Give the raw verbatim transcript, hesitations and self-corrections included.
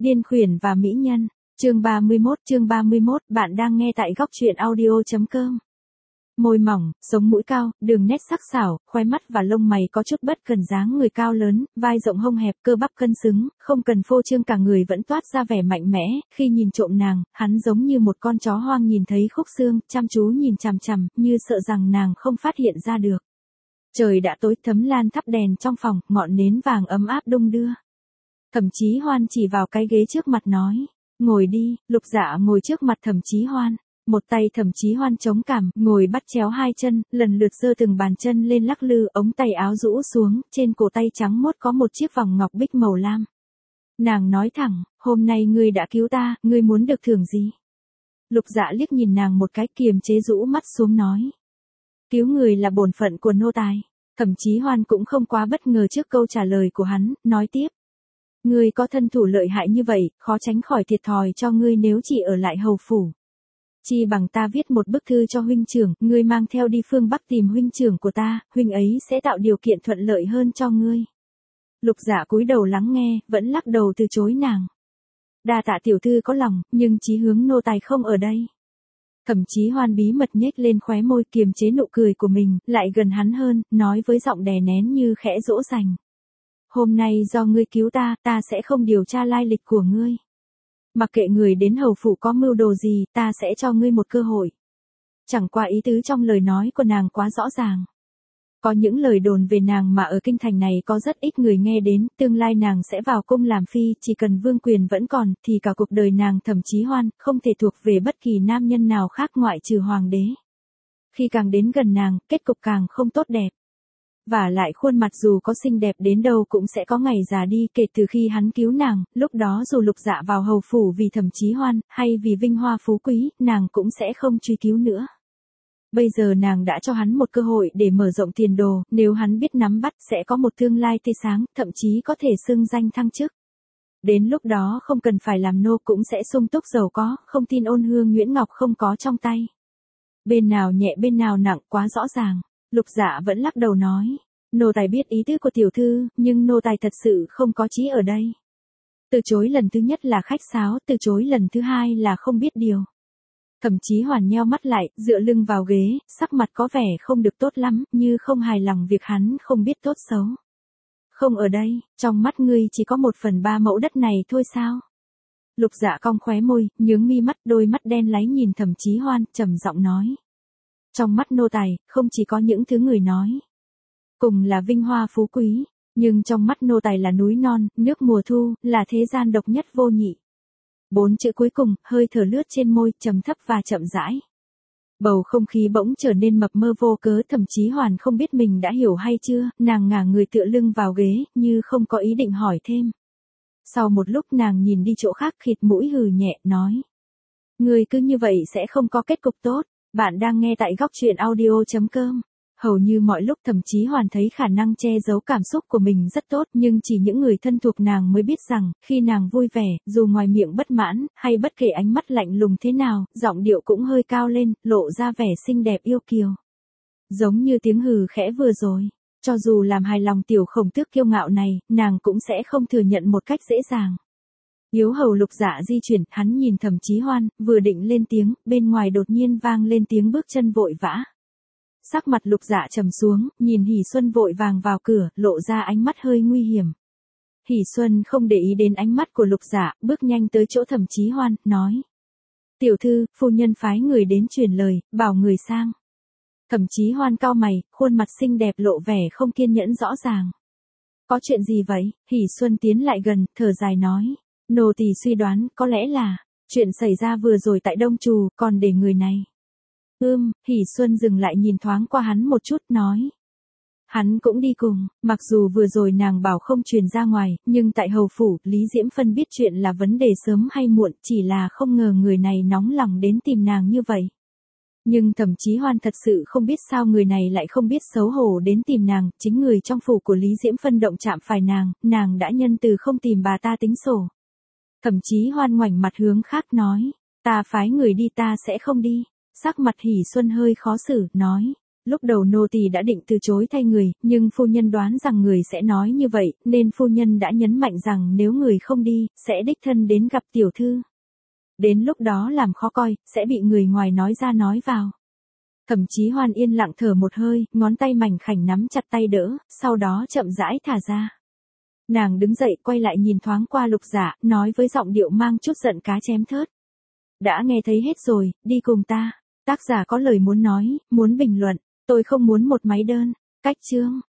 Điên khuyển và mỹ nhân, chương ba mươi mốt, chương ba mươi mốt, bạn đang nghe tại góc truyện audio.com. Môi mỏng, sống mũi cao, đường nét sắc sảo, khóe mắt và lông mày có chút bất cần dáng người cao lớn, vai rộng hông hẹp, cơ bắp cân xứng, không cần phô trương cả người vẫn toát ra vẻ mạnh mẽ, khi nhìn trộm nàng, hắn giống như một con chó hoang nhìn thấy khúc xương, chăm chú nhìn chằm chằm, như sợ rằng nàng không phát hiện ra được. Trời đã tối, Thấm Lan thắp đèn trong phòng, ngọn nến vàng ấm áp đung đưa. Thẩm Chí Hoan chỉ vào cái ghế trước mặt nói, ngồi đi. Lục Dạ ngồi trước mặt Thẩm Chí Hoan, một tay Thẩm Chí Hoan chống cằm, ngồi bắt chéo hai chân, lần lượt giơ từng bàn chân lên lắc lư, ống tay áo rũ xuống, trên cổ tay trắng muốt có một chiếc vòng ngọc bích màu lam. Nàng nói thẳng, hôm nay ngươi đã cứu ta, ngươi muốn được thưởng gì? Lục Dạ liếc nhìn nàng một cái, kiềm chế rũ mắt xuống nói, cứu người là bổn phận của nô tài. Thẩm Chí Hoan cũng không quá bất ngờ trước câu trả lời của hắn, nói tiếp, ngươi có thân thủ lợi hại như vậy, khó tránh khỏi thiệt thòi cho ngươi nếu chỉ ở lại hầu phủ. Chi bằng ta viết một bức thư cho huynh trưởng, ngươi mang theo đi phương Bắc tìm huynh trưởng của ta, huynh ấy sẽ tạo điều kiện thuận lợi hơn cho ngươi. Lục Dạ cúi đầu lắng nghe, vẫn lắc đầu từ chối nàng. Đa tạ tiểu thư có lòng, nhưng chí hướng nô tài không ở đây. Thẩm Chí Hoan bí mật nhếch lên khóe môi, kiềm chế nụ cười của mình, lại gần hắn hơn, nói với giọng đè nén như khẽ dỗ dành. Hôm nay do ngươi cứu ta, ta sẽ không điều tra lai lịch của ngươi. Mặc kệ người đến hầu phủ có mưu đồ gì, ta sẽ cho ngươi một cơ hội. Chẳng qua ý tứ trong lời nói của nàng quá rõ ràng. Có những lời đồn về nàng mà ở kinh thành này có rất ít người nghe đến, tương lai nàng sẽ vào cung làm phi, chỉ cần vương quyền vẫn còn, thì cả cuộc đời nàng Thẩm Chí Hoan, không thể thuộc về bất kỳ nam nhân nào khác ngoại trừ hoàng đế. Khi càng đến gần nàng, kết cục càng không tốt đẹp. Và lại khuôn mặt dù có xinh đẹp đến đâu cũng sẽ có ngày già đi, kể từ khi hắn cứu nàng, lúc đó dù Lục Dạ vào hầu phủ vì Thẩm Chí Hoan, hay vì vinh hoa phú quý, nàng cũng sẽ không truy cứu nữa. Bây giờ nàng đã cho hắn một cơ hội để mở rộng tiền đồ, nếu hắn biết nắm bắt sẽ có một tương lai tươi sáng, thậm chí có thể xưng danh thăng chức. Đến lúc đó không cần phải làm nô cũng sẽ sung túc giàu có, không tin Ôn Hương Nguyễn Ngọc không có trong tay. Bên nào nhẹ bên nào nặng quá rõ ràng. Lục Dạ vẫn lắc đầu nói, nô tài biết ý tứ của tiểu thư, nhưng nô tài thật sự không có chí ở đây. Từ chối lần thứ nhất là khách sáo, từ chối lần thứ hai là không biết điều. Thẩm Chí Hoan nheo mắt lại, dựa lưng vào ghế, sắc mặt có vẻ không được tốt lắm, như không hài lòng việc hắn không biết tốt xấu. Không ở đây, trong mắt ngươi chỉ có một phần ba mẫu đất này thôi sao? Lục Dạ cong khóe môi, nhướng mi mắt, đôi mắt đen láy nhìn Thẩm Chí Hoan, trầm giọng nói. Trong mắt nô tài, không chỉ có những thứ người nói. Cùng là vinh hoa phú quý, nhưng trong mắt nô tài là núi non, nước mùa thu, là thế gian độc nhất vô nhị. Bốn chữ cuối cùng, hơi thở lướt trên môi, trầm thấp và chậm rãi. Bầu không khí bỗng trở nên mập mơ vô cớ, Thẩm Chí Hoan không biết mình đã hiểu hay chưa, nàng ngả người tựa lưng vào ghế, như không có ý định hỏi thêm. Sau một lúc nàng nhìn đi chỗ khác, khịt mũi hừ nhẹ, nói. Người cứ như vậy sẽ không có kết cục tốt. Bạn đang nghe tại góc truyện audio.com. Hầu như mọi lúc Thẩm Chí Hoan thấy khả năng che giấu cảm xúc của mình rất tốt, nhưng chỉ những người thân thuộc nàng mới biết rằng, khi nàng vui vẻ, dù ngoài miệng bất mãn, hay bất kể ánh mắt lạnh lùng thế nào, giọng điệu cũng hơi cao lên, lộ ra vẻ xinh đẹp yêu kiều. Giống như tiếng hừ khẽ vừa rồi. Cho dù làm hài lòng tiểu khổng tước kiêu ngạo này, nàng cũng sẽ không thừa nhận một cách dễ dàng. Yếu hầu Lục Dạ di chuyển, hắn nhìn Thẩm Chí Hoan, vừa định lên tiếng, bên ngoài đột nhiên vang lên tiếng bước chân vội vã. Sắc mặt Lục Dạ trầm xuống, nhìn Hỷ Xuân vội vàng vào cửa, lộ ra ánh mắt hơi nguy hiểm. Hỷ Xuân không để ý đến ánh mắt của Lục Dạ, bước nhanh tới chỗ Thẩm Chí Hoan, nói. Tiểu thư, phu nhân phái người đến truyền lời, bảo người sang. Thẩm Chí Hoan cau mày, khuôn mặt xinh đẹp lộ vẻ không kiên nhẫn rõ ràng. Có chuyện gì vậy? Hỷ Xuân tiến lại gần, thở dài nói. Nô tỳ suy đoán, có lẽ là, chuyện xảy ra vừa rồi tại Đông Trù, còn để người này. Ưm, Hỷ Xuân dừng lại nhìn thoáng qua hắn một chút, nói. Hắn cũng đi cùng, mặc dù vừa rồi nàng bảo không truyền ra ngoài, nhưng tại hầu phủ, Lý Diễm Phân biết chuyện là vấn đề sớm hay muộn, chỉ là không ngờ người này nóng lòng đến tìm nàng như vậy. Nhưng Thẩm Chí Hoan thật sự không biết sao người này lại không biết xấu hổ đến tìm nàng, chính người trong phủ của Lý Diễm Phân động chạm phải nàng, nàng đã nhân từ không tìm bà ta tính sổ. Thẩm Chí Hoan ngoảnh mặt hướng khác nói, ta phái người đi ta sẽ không đi. Sắc mặt Hỷ Xuân hơi khó xử, nói, Lúc đầu nô tỳ đã định từ chối thay người, nhưng phu nhân đoán rằng người sẽ nói như vậy, nên phu nhân đã nhấn mạnh rằng nếu người không đi, sẽ đích thân đến gặp tiểu thư. Đến lúc đó làm khó coi, sẽ bị người ngoài nói ra nói vào. Thẩm Chí Hoan yên lặng thở một hơi, ngón tay mảnh khảnh nắm chặt tay đỡ, sau đó chậm rãi thả ra. Nàng đứng dậy quay lại nhìn thoáng qua Lục Dạ, nói với giọng điệu mang chút giận cá chém thớt. Đã nghe thấy hết rồi, đi cùng ta. Tác giả có lời muốn nói, muốn bình luận, tôi không muốn một máy đơn. Cách chương.